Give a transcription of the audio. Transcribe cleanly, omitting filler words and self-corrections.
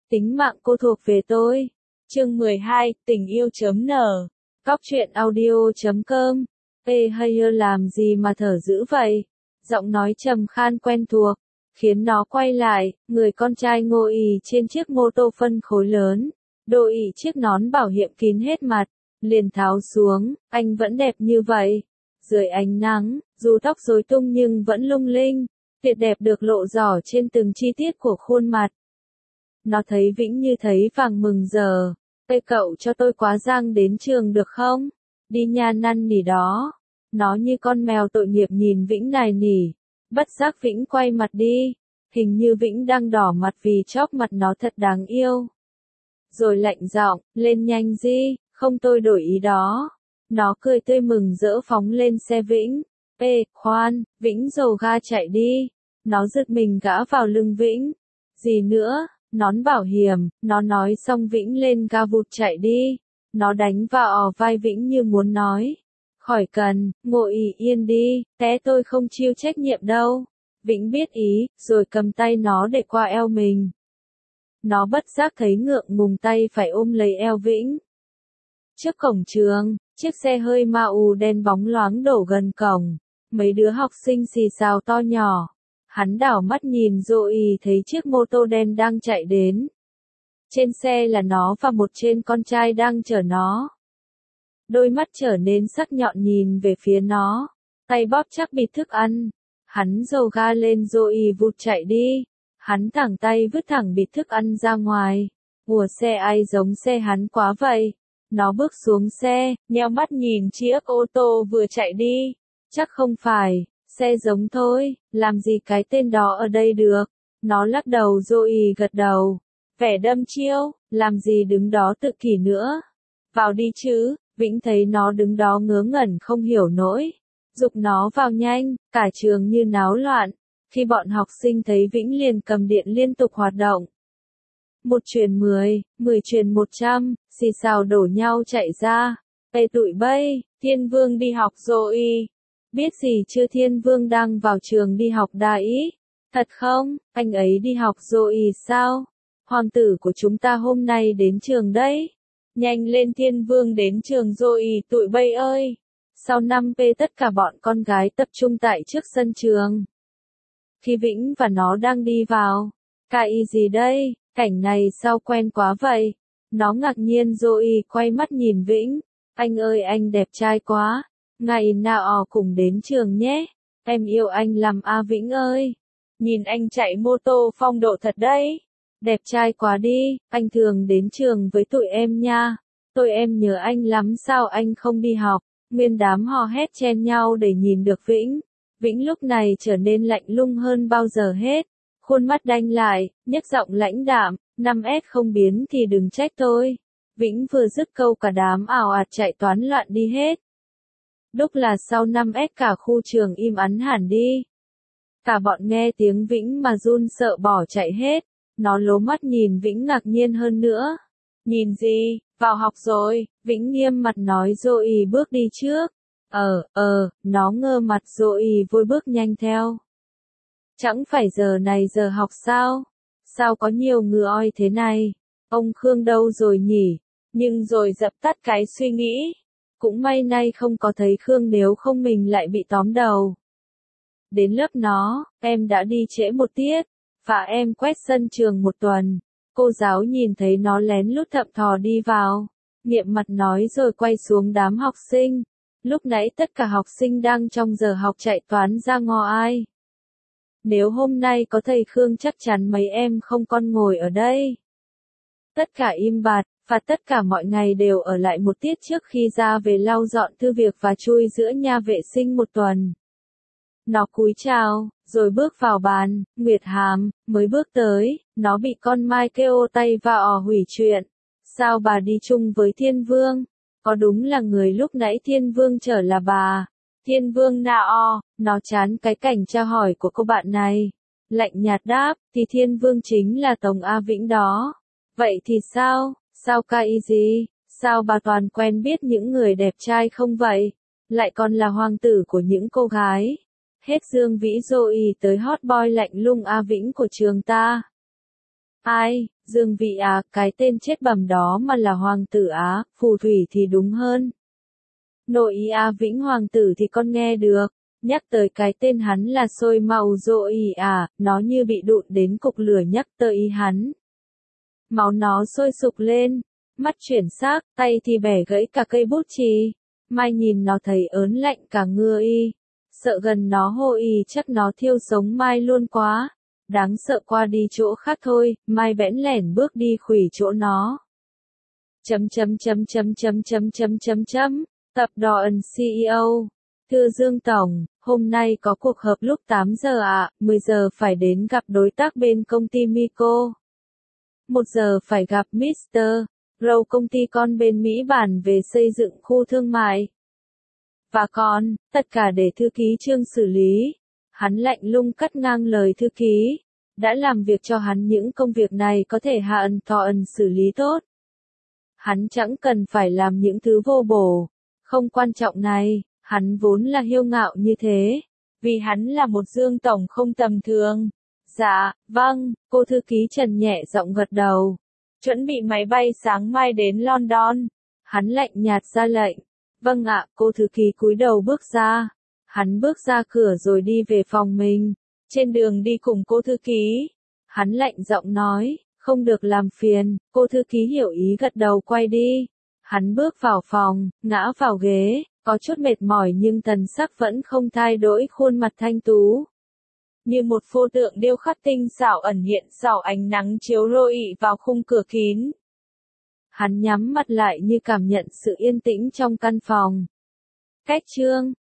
Tính mạng cô thuộc về tôi. Chương 12, tình yêu.n. Cóc truyện audio.com. Ê hay làm gì mà thở dữ vậy? Giọng nói trầm khan quen thuộc, khiến nó quay lại, người con trai ngồi ì trên chiếc mô tô phân khối lớn, đội ì chiếc nón bảo hiểm kín hết mặt, liền tháo xuống, anh vẫn đẹp như vậy. Dưới ánh nắng, dù tóc rối tung nhưng vẫn lung linh, tuyệt đẹp được lộ rõ trên từng chi tiết của khuôn mặt. Nó thấy Vĩnh như thấy vàng mừng giờ. Ê cậu cho tôi quá giang đến trường được không? Đi nha năn nỉ đó. Nó như con mèo tội nghiệp nhìn Vĩnh nài nỉ. Bất giác Vĩnh quay mặt đi. Hình như Vĩnh đang đỏ mặt vì chóp mặt nó thật đáng yêu. Rồi lạnh giọng, lên nhanh đi, không tôi đổi ý đó. Nó cười tươi mừng rỡ phóng lên xe Vĩnh. Ê, khoan, Vĩnh dầu ga chạy đi. Nó giật mình gã vào lưng Vĩnh. Gì nữa? Nón bảo hiểm, nó nói xong Vĩnh lên ga vụt chạy đi. Nó đánh vào vai Vĩnh như muốn nói. Khỏi cần, ngồi yên đi, té tôi không chịu trách nhiệm đâu. Vĩnh biết ý, rồi cầm tay nó để qua eo mình. Nó bất giác thấy ngượng ngùng tay phải ôm lấy eo Vĩnh. Trước cổng trường, chiếc xe hơi mau đen bóng loáng đổ gần cổng. Mấy đứa học sinh xì xào to nhỏ. Hắn đảo mắt nhìn rồi thấy chiếc mô tô đen đang chạy đến. Trên xe là nó và một tên con trai đang chở nó. Đôi mắt trở nên sắc nhọn nhìn về phía nó, tay bóp chắc bịt thức ăn. Hắn dầu ga lên rồi vụt chạy đi. Hắn thẳng tay vứt thẳng bịt thức ăn ra ngoài. Ủa xe ai giống xe hắn quá vậy? Nó bước xuống xe, nheo mắt nhìn chiếc ô tô vừa chạy đi. Chắc không phải. Xe giống thôi, làm gì cái tên đó ở đây được. Nó lắc đầu rồi gật đầu. Vẻ đâm chiêu, làm gì đứng đó tự kỷ nữa. Vào đi chứ, Vĩnh thấy nó đứng đó ngớ ngẩn không hiểu nổi. Giục nó vào nhanh, cả trường như náo loạn. Khi bọn học sinh thấy Vĩnh liền cầm điện liên tục hoạt động. 1 truyền 10, 10 truyền 100, xì xào đổ nhau chạy ra. Ê tụi bay, Thiên Vương đi học rồi. Biết gì chưa Thiên Vương đang vào trường đi học đấy? Thật không, anh ấy đi học rồi sao? Hoàng tử của chúng ta hôm nay đến trường đấy. Nhanh lên Thiên Vương đến trường rồi tụi bay ơi. Sau 5P tất cả bọn con gái tập trung tại trước sân trường. Khi Vĩnh và nó đang đi vào. Cái gì đây, cảnh này sao quen quá vậy? Nó ngạc nhiên rồi quay mắt nhìn Vĩnh. Anh ơi anh đẹp trai quá. Ngày nào cùng đến trường nhé. Em yêu anh lắm Vĩnh ơi. Nhìn anh chạy mô tô phong độ thật đấy. Đẹp trai quá đi, anh thường đến trường với tụi em nha. Tụi em nhớ anh lắm sao anh không đi học. Nguyên đám hò hét chen nhau để nhìn được Vĩnh. Vĩnh lúc này trở nên lạnh lùng hơn bao giờ hết. Khuôn mắt đanh lại, nhếch giọng lãnh đạm, 5S không biến thì đừng trách tôi. Vĩnh vừa dứt câu cả đám ào ạt chạy toán loạn đi hết. Đúc là sau 5S cả khu trường im ắng hẳn đi. Cả bọn nghe tiếng Vĩnh mà run sợ bỏ chạy hết. Nó lố mắt nhìn Vĩnh ngạc nhiên hơn nữa. Nhìn gì, vào học rồi, Vĩnh nghiêm mặt nói rồi bước đi trước. Nó ngơ mặt rồi vội bước nhanh theo. Chẳng phải giờ này giờ học sao? Sao có nhiều người oi thế này? Ông Khương đâu rồi nhỉ? Nhưng rồi dập tắt cái suy nghĩ. Cũng may nay không có thấy Khương nếu không mình lại bị tóm đầu. Đến lớp nó, em đã đi trễ một tiết, và em quét sân trường 1 tuần. Cô giáo nhìn thấy nó lén lút thậm thò đi vào, nghiệm mặt nói rồi quay xuống đám học sinh. Lúc nãy tất cả học sinh đang trong giờ học chạy toán ra ngó ai. Nếu hôm nay có thầy Khương chắc chắn mấy em không còn ngồi ở đây. Tất cả im bặt, và tất cả mọi ngày đều ở lại một tiết trước khi ra về lau dọn thư việc và chui giữa nhà vệ sinh 1 tuần. Nó cúi chào, rồi bước vào bàn. Nguyệt Hàm mới bước tới, nó bị con Mai kêu tay và hủy chuyện. Sao bà đi chung với Thiên Vương? Có đúng là người lúc nãy Thiên Vương chở là bà? Thiên Vương nào? Nó chán cái cảnh tra hỏi của cô bạn này. Lạnh nhạt đáp, thì Thiên Vương chính là Tống A Vĩnh đó. Vậy thì sao? Sao cái gì? Sao bà toàn quen biết những người đẹp trai không vậy? Lại còn là hoàng tử của những cô gái. Hết Dương Vĩ rồi tới hot boy lạnh lùng A Vĩnh của trường ta. Ai, Dương Vị à, cái tên chết bầm đó mà là hoàng tử á, phù thủy thì đúng hơn. Nội ý à, Vĩnh hoàng tử thì con nghe được, nhắc tới cái tên hắn là sôi màu rộ ý à, nó như bị đụn đến cục lửa nhắc tới ý hắn. Máu nó sôi sục lên, mắt chuyển sắc, tay thì bẻ gãy cả cây bút chì. Mai nhìn nó thấy ớn lạnh cả ngưa y, sợ gần nó hô y chắc nó thiêu sống Mai luôn quá. Đáng sợ qua đi chỗ khác thôi, Mai bẽn lẻn bước đi khuỷu chỗ nó. Tập đoàn CEO. Thưa Dương Tổng, hôm nay có cuộc họp lúc 8 giờ ạ, 10 giờ phải đến gặp đối tác bên công ty Miko. 1 giờ phải gặp Mr. Rowe công ty con bên Mỹ bản về xây dựng khu thương mại. Và còn, tất cả để thư ký Trương xử lý. Hắn lạnh lùng cắt ngang lời thư ký. Đã làm việc cho hắn những công việc này có thể hạ ẩn thọ ẩn xử lý tốt. Hắn chẳng cần phải làm những thứ vô bổ, không quan trọng này, hắn vốn là hiêu ngạo như thế. Vì hắn là một Dương Tổng không tầm thường. Dạ, vâng, cô thư ký Trần nhẹ giọng gật đầu. Chuẩn bị máy bay sáng mai đến London. Hắn lạnh nhạt ra lệnh. Vâng ạ, cô thư ký cúi đầu bước ra. Hắn bước ra cửa rồi đi về phòng mình. Trên đường đi cùng cô thư ký, hắn lạnh giọng nói, không được làm phiền, cô thư ký hiểu ý gật đầu quay đi. Hắn bước vào phòng, ngã vào ghế, có chút mệt mỏi nhưng thần sắc vẫn không thay đổi khuôn mặt thanh tú. Như một pho tượng điêu khắc tinh xảo ẩn hiện sau ánh nắng chiếu rọi vào khung cửa kín. Hắn nhắm mắt lại như cảm nhận sự yên tĩnh trong căn phòng. Cách chương